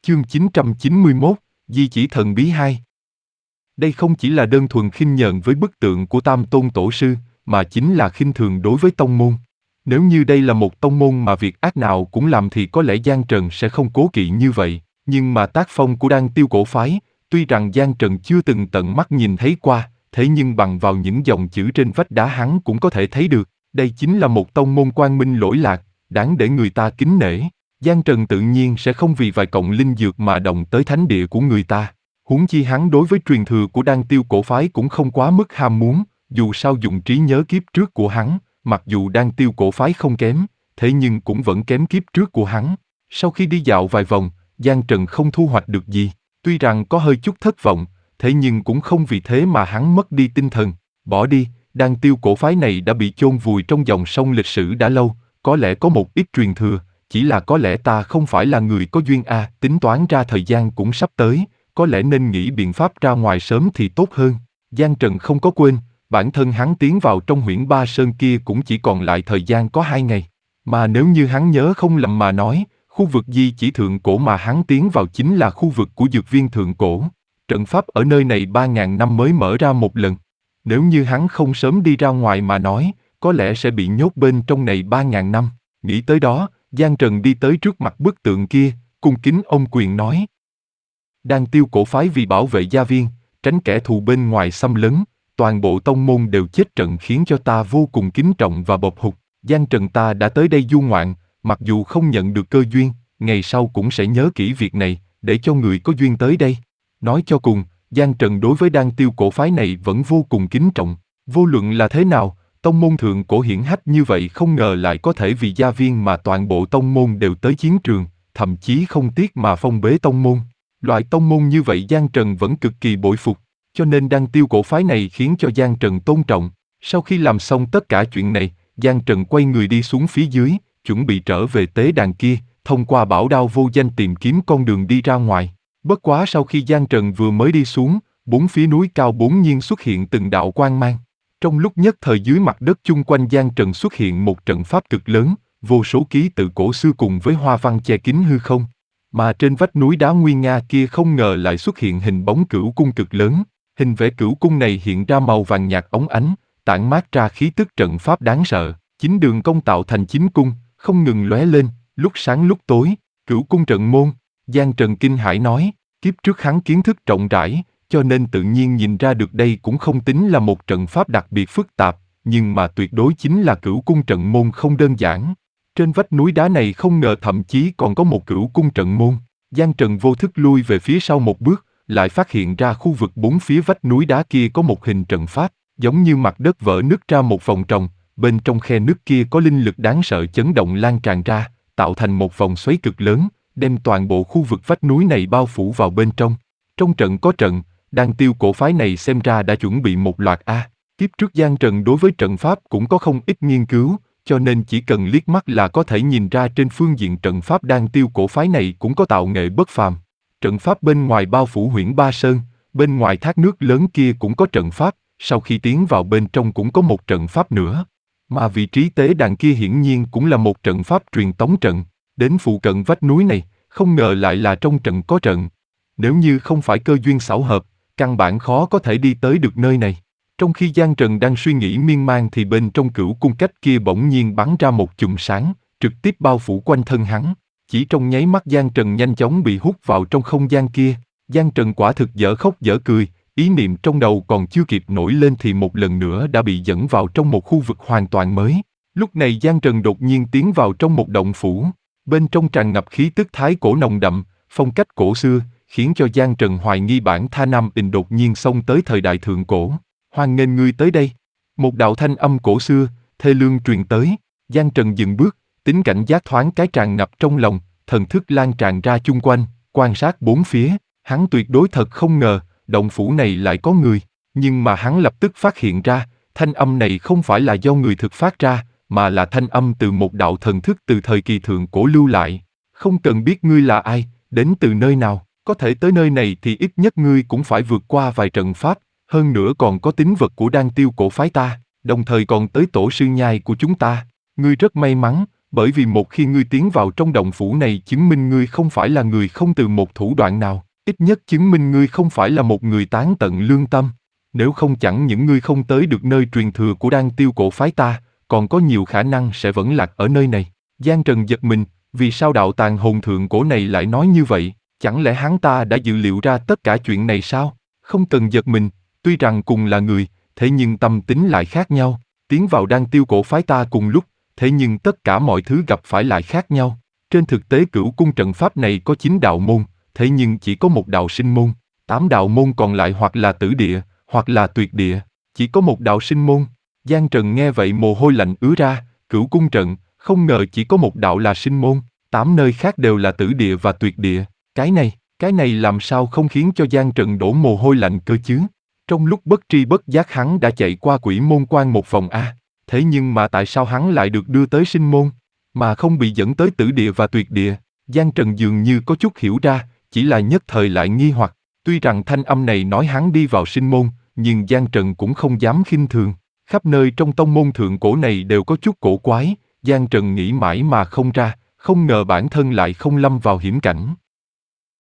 Chương 991, Di chỉ thần bí 2. Đây không chỉ là đơn thuần khinh nhờn với bức tượng của Tam Tôn Tổ Sư, mà chính là khinh thường đối với tông môn. Nếu như đây là một tông môn mà việc ác nào cũng làm thì có lẽ Giang Trần sẽ không cố kỵ như vậy, nhưng mà tác phong của Đan Tiêu cổ phái, tuy rằng Giang Trần chưa từng tận mắt nhìn thấy qua, thế nhưng bằng vào những dòng chữ trên vách đá hắn cũng có thể thấy được, đây chính là một tông môn quang minh lỗi lạc, đáng để người ta kính nể. Giang Trần tự nhiên sẽ không vì vài cọng linh dược mà động tới thánh địa của người ta. Huống chi hắn đối với truyền thừa của Đan Tiêu cổ phái cũng không quá mức ham muốn, dù sao dùng trí nhớ kiếp trước của hắn, mặc dù Đan Tiêu cổ phái không kém, thế nhưng cũng vẫn kém kiếp trước của hắn. Sau khi đi dạo vài vòng, Giang Trần không thu hoạch được gì, tuy rằng có hơi chút thất vọng, thế nhưng cũng không vì thế mà hắn mất đi tinh thần. Bỏ đi, Đan Tiêu cổ phái này đã bị chôn vùi trong dòng sông lịch sử đã lâu, có lẽ có một ít truyền thừa, chỉ là có lẽ ta không phải là người có duyên a, tính toán ra thời gian cũng sắp tới, có lẽ nên nghĩ biện pháp ra ngoài sớm thì tốt hơn. Giang Trần không có quên, bản thân hắn tiến vào trong huyễn Ba Sơn kia cũng chỉ còn lại thời gian có 2 ngày. Mà nếu như hắn nhớ không lầm mà nói, khu vực di chỉ thượng cổ mà hắn tiến vào chính là khu vực của dược viên thượng cổ. Trận pháp ở nơi này 3.000 năm mới mở ra một lần. Nếu như hắn không sớm đi ra ngoài mà nói, có lẽ sẽ bị nhốt bên trong này 3.000 năm. Nghĩ tới đó, Giang Trần đi tới trước mặt bức tượng kia, cung kính ôm quyền nói. Đan Tiêu cổ phái vì bảo vệ gia viên, tránh kẻ thù bên ngoài xâm lấn, toàn bộ tông môn đều chết trận khiến cho ta vô cùng kính trọng và bộc hụt. Giang Trần ta đã tới đây du ngoạn, mặc dù không nhận được cơ duyên, ngày sau cũng sẽ nhớ kỹ việc này, để cho người có duyên tới đây. Nói cho cùng, Giang Trần đối với Đan Tiêu cổ phái này vẫn vô cùng kính trọng. Vô luận là thế nào, tông môn thượng cổ hiển hách như vậy không ngờ lại có thể vì gia viên mà toàn bộ tông môn đều tới chiến trường, thậm chí không tiếc mà phong bế tông môn. Loại tông môn như vậy Giang Trần vẫn cực kỳ bội phục, cho nên Đan Tiêu cổ phái này khiến cho Giang Trần tôn trọng. Sau khi làm xong tất cả chuyện này, Giang Trần quay người đi xuống phía dưới, chuẩn bị trở về tế đàn kia, thông qua bảo đao vô danh tìm kiếm con đường đi ra ngoài. Bất quá sau khi Giang Trần vừa mới đi xuống, bốn phía núi cao bỗng nhiên xuất hiện từng đạo quang mang. Trong lúc nhất thời dưới mặt đất chung quanh Giang Trần xuất hiện một trận pháp cực lớn, vô số ký tự cổ xưa cùng với hoa văn che kín hư không. Mà trên vách núi đá nguy nga kia không ngờ lại xuất hiện hình bóng cửu cung cực lớn. Hình vẽ cửu cung này hiện ra màu vàng nhạt óng ánh, tản mát ra khí tức trận pháp đáng sợ. Chính đường cong tạo thành 9 cung, không ngừng lóe lên, lúc sáng lúc tối. Cửu cung trận môn, Giang Trần kinh hãi nói, kiếp trước hắn kiến thức rộng rãi, cho nên tự nhiên nhìn ra được đây cũng không tính là một trận pháp đặc biệt phức tạp, nhưng mà tuyệt đối chính là cửu cung trận môn không đơn giản. Trên vách núi đá này không ngờ thậm chí còn có một cửu cung trận môn. Giang Trần vô thức lui về phía sau một bước, lại phát hiện ra khu vực bốn phía vách núi đá kia có một hình trận pháp, giống như mặt đất vỡ nứt ra một vòng tròn, bên trong khe nứt kia có linh lực đáng sợ chấn động lan tràn ra, tạo thành một vòng xoáy cực lớn, đem toàn bộ khu vực vách núi này bao phủ vào bên trong. Trong trận có trận, Đan Tiêu cổ phái này xem ra đã chuẩn bị một loạt kiếp trước Giang Trần đối với trận pháp cũng có không ít nghiên cứu, cho nên chỉ cần liếc mắt là có thể nhìn ra trên phương diện trận pháp Đan Tiêu cổ phái này cũng có tạo nghệ bất phàm. Trận pháp bên ngoài bao phủ huyễn Ba Sơn, bên ngoài thác nước lớn kia cũng có trận pháp, sau khi tiến vào bên trong cũng có một trận pháp nữa. Mà vị trí tế đàn kia hiển nhiên cũng là một trận pháp truyền tống trận, đến phụ cận vách núi này, không ngờ lại là trong trận có trận. Nếu như không phải cơ duyên xảo hợp, căn bản khó có thể đi tới được nơi này. Trong khi Giang Trần đang suy nghĩ miên man thì bên trong cửu cung cách kia bỗng nhiên bắn ra một chùm sáng, trực tiếp bao phủ quanh thân hắn. Chỉ trong nháy mắt Giang Trần nhanh chóng bị hút vào trong không gian kia. Giang Trần quả thực dở khóc dở cười, ý niệm trong đầu còn chưa kịp nổi lên thì một lần nữa đã bị dẫn vào trong một khu vực hoàn toàn mới. Lúc này Giang Trần đột nhiên tiến vào trong một động phủ. Bên trong tràn ngập khí tức thái cổ nồng đậm, phong cách cổ xưa, khiến cho Giang Trần hoài nghi bản Tha Nam Đình đột nhiên xông tới thời đại thượng cổ. Hoan nghênh ngươi tới đây. Một đạo thanh âm cổ xưa, thê lương truyền tới. Giang Trần dừng bước, tính cảnh giác thoáng cái tràn ngập trong lòng, thần thức lan tràn ra chung quanh, quan sát bốn phía. Hắn tuyệt đối thật không ngờ, động phủ này lại có người. Nhưng mà hắn lập tức phát hiện ra, thanh âm này không phải là do người thực phát ra, mà là thanh âm từ một đạo thần thức từ thời kỳ thượng cổ lưu lại. Không cần biết ngươi là ai, đến từ nơi nào, có thể tới nơi này thì ít nhất ngươi cũng phải vượt qua vài trận pháp, hơn nữa còn có tín vật của Đan Tiêu cổ phái ta, đồng thời còn tới tổ sư nhai của chúng ta. Ngươi rất may mắn, bởi vì một khi ngươi tiến vào trong động phủ này chứng minh ngươi không phải là người không từ một thủ đoạn nào, ít nhất chứng minh ngươi không phải là một người tán tận lương tâm. Nếu không chẳng những ngươi không tới được nơi truyền thừa của Đan Tiêu cổ phái ta, còn có nhiều khả năng sẽ vẫn lạc ở nơi này. Giang Trần giật mình, vì sao đạo tàng hồn thượng cổ này lại nói như vậy? Chẳng lẽ hắn ta đã dự liệu ra tất cả chuyện này sao? Không cần giật mình, tuy rằng cùng là người, thế nhưng tâm tính lại khác nhau. Tiến vào Đan Tiêu cổ phái ta cùng lúc, thế nhưng tất cả mọi thứ gặp phải lại khác nhau. Trên thực tế Cửu cung trận pháp này có 9 đạo môn, thế nhưng chỉ có một đạo sinh môn. 8 đạo môn còn lại hoặc là tử địa, hoặc là tuyệt địa, chỉ có một đạo sinh môn. Giang Trần nghe vậy mồ hôi lạnh ứa ra, Cửu cung trận, không ngờ chỉ có một đạo là sinh môn, 8 nơi khác đều là tử địa và tuyệt địa. Cái này làm sao không khiến cho Giang Trần đổ mồ hôi lạnh cơ chứ? Trong lúc bất tri bất giác hắn đã chạy qua quỷ môn quan một vòng a. Thế nhưng mà tại sao hắn lại được đưa tới sinh môn, mà không bị dẫn tới tử địa và tuyệt địa? Giang Trần dường như có chút hiểu ra, chỉ là nhất thời lại nghi hoặc. Tuy rằng thanh âm này nói hắn đi vào sinh môn, nhưng Giang Trần cũng không dám khinh thường. Khắp nơi trong tông môn thượng cổ này đều có chút cổ quái, Giang Trần nghĩ mãi mà không ra, không ngờ bản thân lại không lâm vào hiểm cảnh.